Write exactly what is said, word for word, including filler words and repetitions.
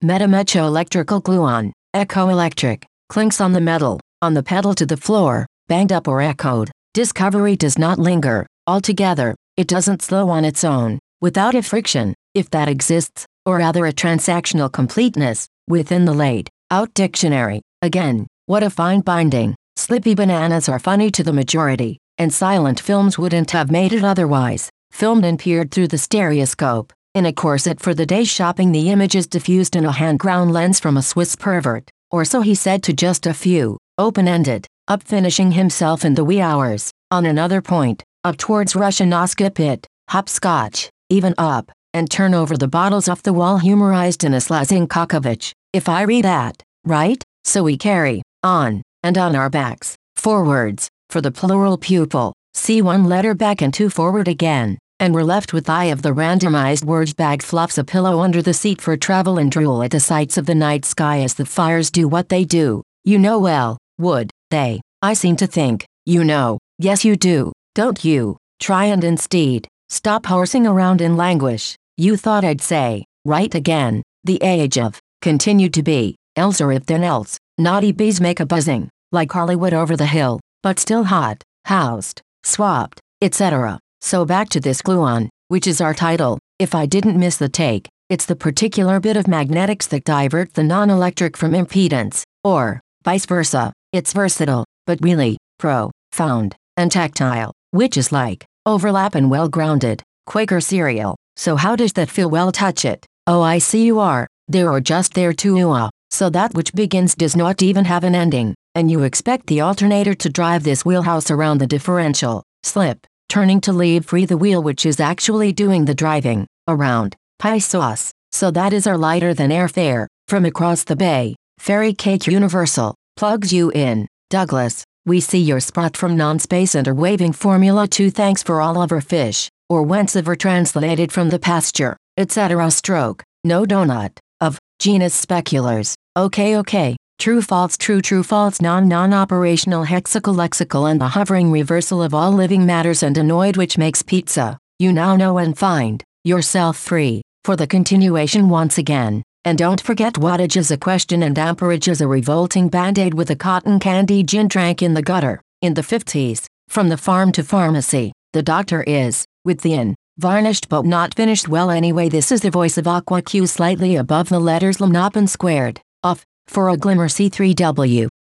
Metametro electrical gluon. Echo electric. Clinks on the metal, on the pedal to the floor, banged up or echoed. Discovery does not linger. Altogether, it doesn't slow on its own, without a friction, if that exists, or rather a transactional completeness, within the laid out dictionary. Again, what a fine binding. Slippy bananas are funny to the majority, and silent films wouldn't have made it otherwise. Filmed and peered through the stereoscope. In a corset for the day shopping, the images diffused in a hand-ground lens from a Swiss pervert, or so he said to just a few, open-ended, up finishing himself in the wee hours. On another point, up towards Russian Oscar pit, hopscotch, even up, and turn over the bottles off the wall humorized in a Slazing Kokovich. If I read that, right? So we carry on, and on our backs, forwards, for the plural pupil, see one letter back and two forward again, and we're left with eye of the randomized words bag fluffs a pillow under the seat for travel and drool at the sights of the night sky as the fires do what they do. You know well, would they? I seem to think, you know, yes you do, don't you? Try and instead, stop horsing around in languish. You thought I'd say, right again, the age of, continued to be, else or if then else, naughty bees make a buzzing, like Hollywood over the hill, but still hot, housed, swapped, et cetera. So back to this gluon, which is our title. If I didn't miss the take, it's the particular bit of magnetics that divert the non-electric from impedance, or, vice versa. It's versatile, but really, pro-found, and tactile, which is like, overlap and well-grounded, Quaker cereal. So how does that feel? Well, touch it. Oh, I see you are, there or just there too. Uh, so that which begins does not even have an ending, and you expect the alternator to drive this wheelhouse around the differential, slip, turning to leave free the wheel which is actually doing the driving, around, pie sauce. So that is our lighter than air fare, from across the bay, Fairy Cake Universal, plugs you in. Douglas, we see your spot from non-space and are waving Formula two thanks for all of our fish, or whencever translated from the pasture, et cetera. Stroke, no donut, of, genus speculars. Okay okay, true false true true false non non-operational hexical lexical and the hovering reversal of all living matters and annoyed which makes pizza. You now know and find yourself free for the continuation once again. And don't forget wattage is a question and amperage is a revolting band-aid with a cotton candy gin drank in the gutter. In the fifties, from the farm to pharmacy, the doctor is, with the in, varnished but not finished well anyway. This is the voice of Aqua Q slightly above the letters Lamnoppen squared, off, for a glimmer C three W.